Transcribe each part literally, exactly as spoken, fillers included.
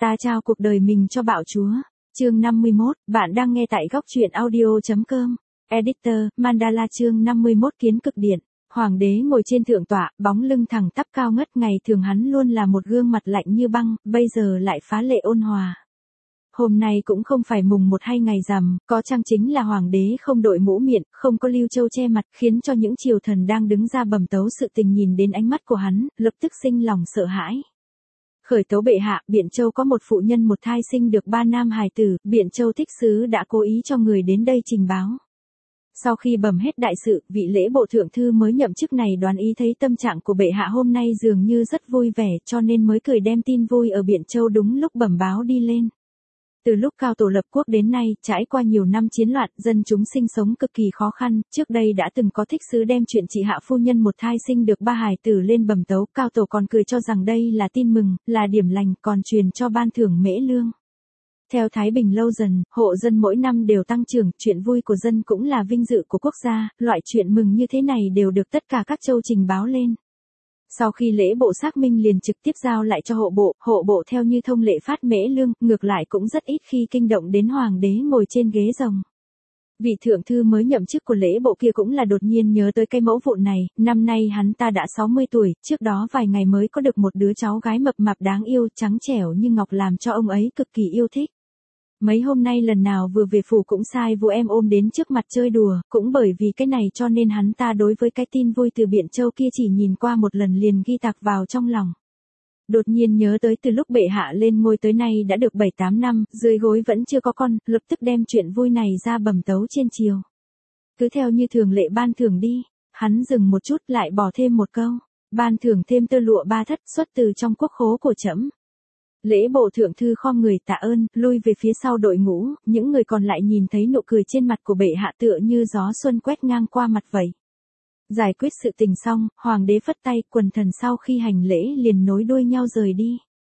Ta trao cuộc đời mình cho bạo chúa. Chương năm mươi mốt, bạn đang nghe tại góc truyện audio.com. Editor, Mandala chương năm mươi mốt kiến cực điện. Hoàng đế ngồi trên thượng tọa, bóng lưng thẳng tắp cao ngất, ngày thường hắn luôn là một gương mặt lạnh như băng, bây giờ lại phá lệ ôn hòa. Hôm nay cũng không phải mùng một hay ngày rằm, có chăng chính là hoàng đế không đội mũ miệng, không có lưu châu che mặt, khiến cho những triều thần đang đứng ra bẩm tấu sự tình nhìn đến ánh mắt của hắn, lập tức sinh lòng sợ hãi. Khởi tấu bệ hạ, Biện Châu có một phụ nhân một thai sinh được ba nam hài tử, Biện Châu thích sứ đã cố ý cho người đến đây trình báo. Sau khi bẩm hết đại sự, vị lễ bộ thượng thư mới nhậm chức này đoán ý thấy tâm trạng của bệ hạ hôm nay dường như rất vui vẻ, cho nên mới cười đem tin vui ở Biện Châu đúng lúc bẩm báo đi lên. Từ lúc cao tổ lập quốc đến nay, trải qua nhiều năm chiến loạn, dân chúng sinh sống cực kỳ khó khăn, trước đây đã từng có thích sứ đem chuyện chị hạ phu nhân một thai sinh được ba hài tử lên bẩm tấu, cao tổ còn cười cho rằng đây là tin mừng, là điểm lành, còn truyền cho ban thưởng mễ lương. Theo Thái Bình lâu dần, hộ dân mỗi năm đều tăng trưởng, chuyện vui của dân cũng là vinh dự của quốc gia, loại chuyện mừng như thế này đều được tất cả các châu trình báo lên. Sau khi lễ bộ xác minh liền trực tiếp giao lại cho hộ bộ, hộ bộ theo như thông lệ phát mễ lương, ngược lại cũng rất ít khi kinh động đến hoàng đế ngồi trên ghế rồng. Vị thượng thư mới nhậm chức của lễ bộ kia cũng là đột nhiên nhớ tới cái mẫu vụ này, năm nay hắn ta đã sáu mươi tuổi, trước đó vài ngày mới có được một đứa cháu gái mập mạp đáng yêu, trắng trẻo như ngọc làm cho ông ấy cực kỳ yêu thích. Mấy hôm nay lần nào vừa về phủ cũng sai vụ em ôm đến trước mặt chơi đùa, cũng bởi vì cái này cho nên hắn ta đối với cái tin vui từ Biện Châu kia chỉ nhìn qua một lần liền ghi tạc vào trong lòng. Đột nhiên nhớ tới từ lúc bệ hạ lên ngôi tới nay đã được bảy tám năm, dưới gối vẫn chưa có con, lập tức đem chuyện vui này ra bẩm tấu trên triều. Cứ theo như thường lệ ban thưởng đi, hắn dừng một chút lại bỏ thêm một câu, ban thưởng thêm tơ lụa ba thất xuất từ trong quốc khố của trẫm. Lễ bộ thượng thư khom người tạ ơn, lui về phía sau đội ngũ, những người còn lại nhìn thấy nụ cười trên mặt của bệ hạ tựa như gió xuân quét ngang qua mặt vậy. Giải quyết sự tình xong, hoàng đế phất tay, quần thần sau khi hành lễ liền nối đuôi nhau rời đi.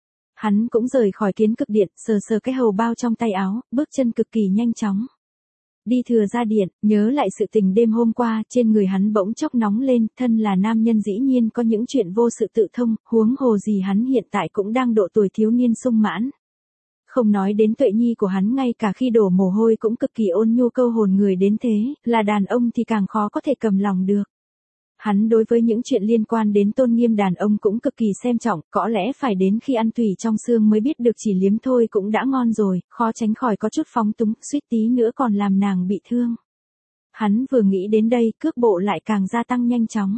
Hắn cũng rời khỏi kiến cực điện, sờ sờ cái hầu bao trong tay áo, bước chân cực kỳ nhanh chóng. Đi thừa ra điện, nhớ lại sự tình đêm hôm qua, trên người hắn bỗng chốc nóng lên, thân là nam nhân dĩ nhiên có những chuyện vô sự tự thông, huống hồ gì hắn hiện tại cũng đang độ tuổi thiếu niên sung mãn. Không nói đến tuệ nhi của hắn, ngay cả khi đổ mồ hôi cũng cực kỳ ôn nhu câu hồn người đến thế, là đàn ông thì càng khó có thể cầm lòng được. Hắn đối với những chuyện liên quan đến tôn nghiêm đàn ông cũng cực kỳ xem trọng, có lẽ phải đến khi ăn tùy trong xương mới biết được chỉ liếm thôi cũng đã ngon rồi, khó tránh khỏi có chút phóng túng, suýt tí nữa còn làm nàng bị thương. Hắn vừa nghĩ đến đây, cước bộ lại càng gia tăng nhanh chóng.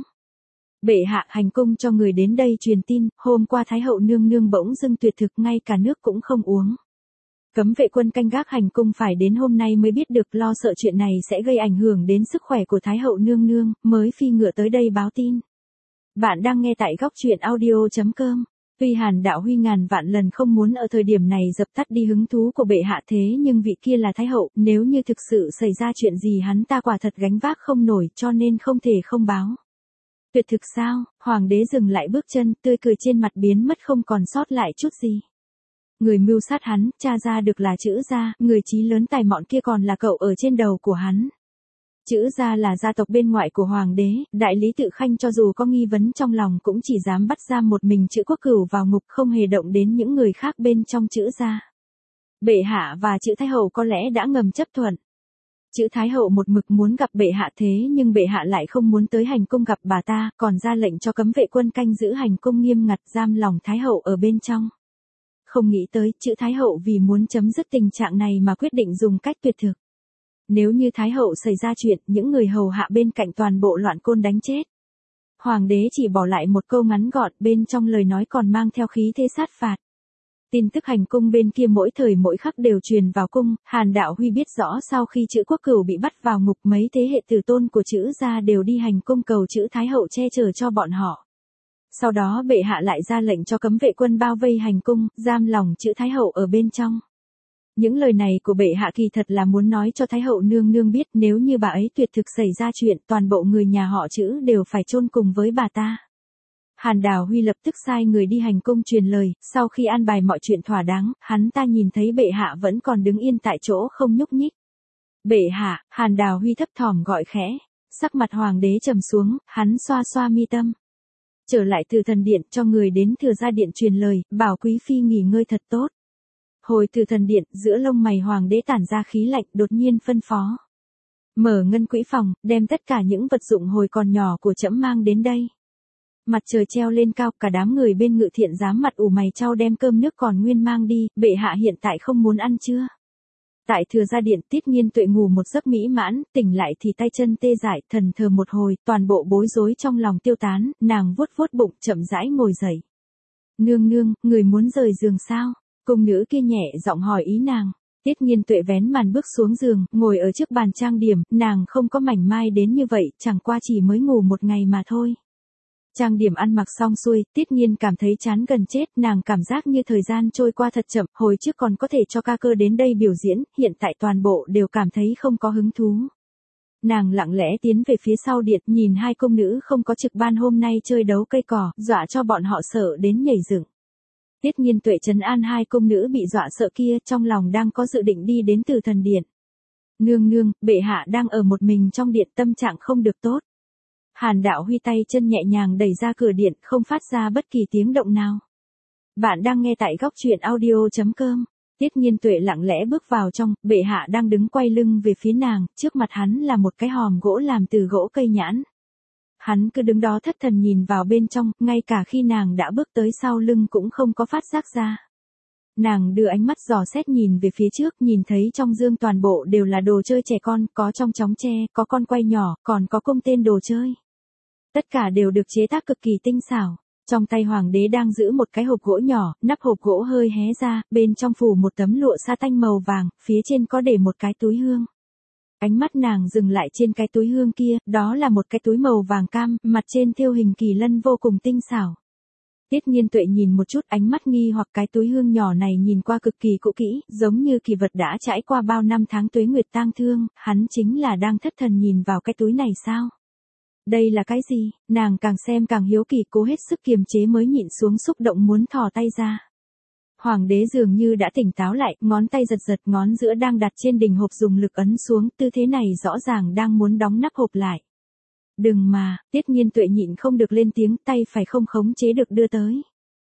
Bệ hạ hành cung cho người đến đây truyền tin, hôm qua Thái hậu nương nương bỗng dưng tuyệt thực, ngay cả nước cũng không uống. Cấm vệ quân canh gác hành cung phải đến hôm nay mới biết được, lo sợ chuyện này sẽ gây ảnh hưởng đến sức khỏe của Thái hậu nương nương, mới phi ngựa tới đây báo tin. Bạn đang nghe tại góc truyện audio.com. Tuy Hàn Đạo Huy ngàn vạn lần không muốn ở thời điểm này dập tắt đi hứng thú của bệ hạ, thế nhưng vị kia là Thái hậu, nếu như thực sự xảy ra chuyện gì hắn ta quả thật gánh vác không nổi, cho nên không thể không báo. Tuyệt thực sao? Hoàng đế dừng lại bước chân, tươi cười trên mặt biến mất không còn sót lại chút gì. Người mưu sát hắn, tra ra được là Chữ Gia, người chí lớn tài mọn kia còn là cậu ở trên đầu của hắn. Chữ Gia là gia tộc bên ngoại của hoàng đế, đại lý Tự Khanh cho dù có nghi vấn trong lòng cũng chỉ dám bắt giam một mình Chữ Quốc Cửu vào ngục, không hề động đến những người khác bên trong Chữ Gia. Bệ hạ và Chữ Thái hậu có lẽ đã ngầm chấp thuận. Chữ Thái hậu một mực muốn gặp bệ hạ, thế nhưng bệ hạ lại không muốn tới hành cung gặp bà ta, còn ra lệnh cho cấm vệ quân canh giữ hành cung nghiêm ngặt, giam lòng Thái hậu ở bên trong. Không nghĩ tới, Chữ Thái hậu vì muốn chấm dứt tình trạng này mà quyết định dùng cách tuyệt thực. Nếu như Thái hậu xảy ra chuyện, những người hầu hạ bên cạnh toàn bộ loạn côn đánh chết. Hoàng đế chỉ bỏ lại một câu ngắn gọn, bên trong lời nói còn mang theo khí thế sát phạt. Tin tức hành cung bên kia mỗi thời mỗi khắc đều truyền vào cung, Hàn Đạo Huy biết rõ sau khi Chữ Quốc Cửu bị bắt vào ngục, mấy thế hệ tử tôn của Chữ Gia đều đi hành cung cầu Chữ Thái hậu che chở cho bọn họ. Sau đó bệ hạ lại ra lệnh cho cấm vệ quân bao vây hành cung, giam lòng Chữ Thái hậu ở bên trong. Những lời này của bệ hạ kỳ thật là muốn nói cho Thái hậu nương nương biết, nếu như bà ấy tuyệt thực xảy ra chuyện, toàn bộ người nhà họ Chữ đều phải chôn cùng với bà ta. Hàn Đào Huy lập tức sai người đi hành cung truyền lời, sau khi an bài mọi chuyện thỏa đáng, hắn ta nhìn thấy bệ hạ vẫn còn đứng yên tại chỗ không nhúc nhích. Bệ hạ, Hàn Đào Huy thấp thỏm gọi khẽ, sắc mặt hoàng đế trầm xuống, hắn xoa xoa mi tâm. Trở lại từ thần điện cho người đến thừa ra điện truyền lời, bảo quý phi nghỉ ngơi thật tốt. Hồi từ thần điện, giữa lông mày hoàng đế tản ra khí lạnh, đột nhiên phân phó. Mở ngân quỹ phòng, đem tất cả những vật dụng hồi còn nhỏ của trẫm mang đến đây. Mặt trời treo lên cao, cả đám người bên ngự thiện giám mặt ủ mày chau đem cơm nước còn nguyên mang đi, bệ hạ hiện tại không muốn ăn chưa? Tại thừa gia điện, Tiết Nhiên Tuệ ngủ một giấc mỹ mãn, tỉnh lại thì tay chân tê dại, thần thờ một hồi, toàn bộ bối rối trong lòng tiêu tán, nàng vuốt vuốt bụng, chậm rãi ngồi dậy. Nương nương, người muốn rời giường sao? Cung nữ kia nhẹ giọng hỏi ý nàng. Tiết Nhiên Tuệ vén màn bước xuống giường, ngồi ở trước bàn trang điểm, nàng không có mảnh mai đến như vậy, chẳng qua chỉ mới ngủ một ngày mà thôi. Trang điểm ăn mặc xong xuôi, Tiết Nhiên cảm thấy chán gần chết, nàng cảm giác như thời gian trôi qua thật chậm, hồi trước còn có thể cho ca cơ đến đây biểu diễn, hiện tại toàn bộ đều cảm thấy không có hứng thú. Nàng lặng lẽ tiến về phía sau điện, nhìn hai công nữ không có trực ban hôm nay chơi đấu cây cỏ, dọa cho bọn họ sợ đến nhảy dựng. Tiết Nhiên Tuệ trấn an hai công nữ bị dọa sợ kia, trong lòng đang có dự định đi đến từ thần điện. Nương nương, bệ hạ đang ở một mình trong điện, tâm trạng không được tốt. Hàn Đạo Huy tay chân nhẹ nhàng đẩy ra cửa điện, không phát ra bất kỳ tiếng động nào. Bạn đang nghe tại góc truyện audio chấm com. Tiết Nhiên Tuệ lặng lẽ bước vào trong, bệ hạ đang đứng quay lưng về phía nàng, trước mặt hắn là một cái hòm gỗ làm từ gỗ cây nhãn. Hắn cứ đứng đó thất thần nhìn vào bên trong, ngay cả khi nàng đã bước tới sau lưng cũng không có phát giác ra. Nàng đưa ánh mắt dò xét nhìn về phía trước, nhìn thấy trong dương toàn bộ đều là đồ chơi trẻ con, có trong chóng tre, có con quay nhỏ, còn có cung tên đồ chơi. Tất cả đều được chế tác cực kỳ tinh xảo. Trong tay hoàng đế đang giữ một cái hộp gỗ nhỏ, nắp hộp gỗ hơi hé ra, bên trong phủ một tấm lụa sa tanh màu vàng, phía trên có để một cái túi hương. Ánh mắt nàng dừng lại trên cái túi hương kia, đó là một cái túi màu vàng cam, mặt trên thêu hình kỳ lân vô cùng tinh xảo. Tiết Nhiên Tuệ nhìn một chút, ánh mắt nghi hoặc cái túi hương nhỏ này nhìn qua cực kỳ cũ kỹ, giống như kỳ vật đã trải qua bao năm tháng tuế nguyệt tang thương, hắn chính là đang thất thần nhìn vào cái túi này sao? Đây là cái gì? Nàng càng xem càng hiếu kỳ, cố hết sức kiềm chế mới nhịn xuống xúc động muốn thò tay ra. Hoàng đế dường như đã tỉnh táo lại, ngón tay giật giật, ngón giữa đang đặt trên đỉnh hộp dùng lực ấn xuống, tư thế này rõ ràng đang muốn đóng nắp hộp lại. Đừng mà, Tiết Nhiên Tuệ nhịn không được lên tiếng, tay phải không khống chế được đưa tới.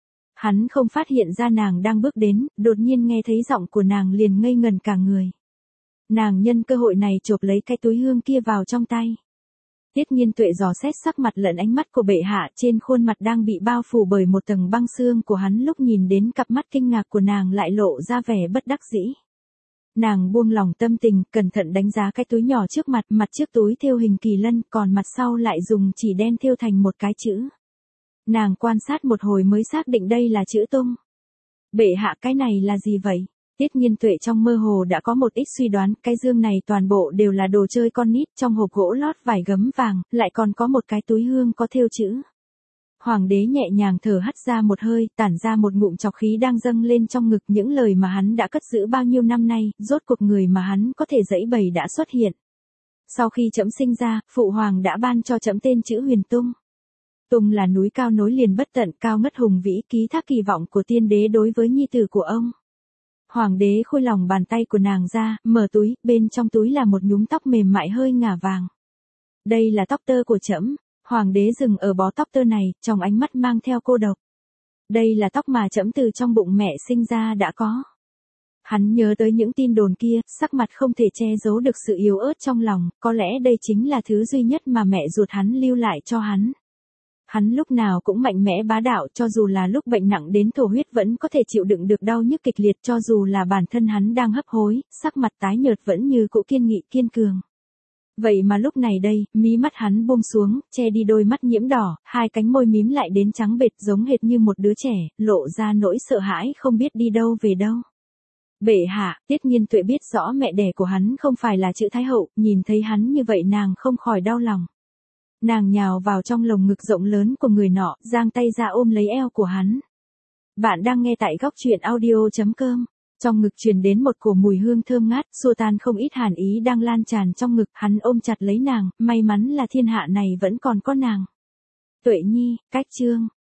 Hắn không phát hiện ra nàng đang bước đến, đột nhiên nghe thấy giọng của nàng liền ngây ngần cả người. Nàng nhân cơ hội này chộp lấy cái túi hương kia vào trong tay. Tiết Nhiên Tuệ dò xét sắc mặt lẫn ánh mắt của bệ hạ, trên khuôn mặt đang bị bao phủ bởi một tầng băng xương của hắn, lúc nhìn đến cặp mắt kinh ngạc của nàng lại lộ ra vẻ bất đắc dĩ. Nàng buông lòng tâm tình, cẩn thận đánh giá cái túi nhỏ trước mặt, mặt trước túi thêu hình kỳ lân, còn mặt sau lại dùng chỉ đen thêu thành một cái chữ. Nàng quan sát một hồi mới xác định đây là chữ Tung. Bệ hạ, cái này là gì vậy? Tiết Nhiên Tuệ trong mơ hồ đã có một ít suy đoán, cái dương này toàn bộ đều là đồ chơi con nít, trong hộp gỗ lót vải gấm vàng, lại còn có một cái túi hương có thêu chữ. Hoàng đế nhẹ nhàng thở hắt ra một hơi, tản ra một ngụm trọc khí đang dâng lên trong ngực, những lời mà hắn đã cất giữ bao nhiêu năm nay, rốt cuộc người mà hắn có thể dẫy bày đã xuất hiện. Sau khi trẫm sinh ra, phụ hoàng đã ban cho trẫm tên chữ Huyền Tung. Tung là núi cao nối liền bất tận, cao ngất hùng vĩ, ký thác kỳ vọng của tiên đế đối với nhi tử của ông. Hoàng đế khuôi lòng bàn tay của nàng ra, mở túi, bên trong túi là một nhúm tóc mềm mại hơi ngả vàng. Đây là tóc tơ của trẫm. Hoàng đế dừng ở bó tóc tơ này, trong ánh mắt mang theo cô độc. Đây là tóc mà trẫm từ trong bụng mẹ sinh ra đã có. Hắn nhớ tới những tin đồn kia, sắc mặt không thể che giấu được sự yếu ớt trong lòng, có lẽ đây chính là thứ duy nhất mà mẹ ruột hắn lưu lại cho hắn. Hắn lúc nào cũng mạnh mẽ bá đạo, cho dù là lúc bệnh nặng đến thổ huyết vẫn có thể chịu đựng được đau nhức kịch liệt, cho dù là bản thân hắn đang hấp hối, sắc mặt tái nhợt vẫn như cũ kiên nghị kiên cường. Vậy mà lúc này đây, mí mắt hắn buông xuống, che đi đôi mắt nhiễm đỏ, hai cánh môi mím lại đến trắng bệch giống hệt như một đứa trẻ, lộ ra nỗi sợ hãi không biết đi đâu về đâu. Bệ hạ, Tiết Nhiên Tuệ biết rõ mẹ đẻ của hắn không phải là chữ Thái Hậu, nhìn thấy hắn như vậy nàng không khỏi đau lòng. Nàng nhào vào trong lồng ngực rộng lớn của người nọ, giang tay ra ôm lấy eo của hắn. Bạn đang nghe tại góc truyện audio chấm com. Trong ngực truyền đến một cổ mùi hương thơm ngát, xua tan không ít hàn ý đang lan tràn trong ngực, hắn ôm chặt lấy nàng, may mắn là thiên hạ này vẫn còn có nàng. Tuệ Nhi, cách chương.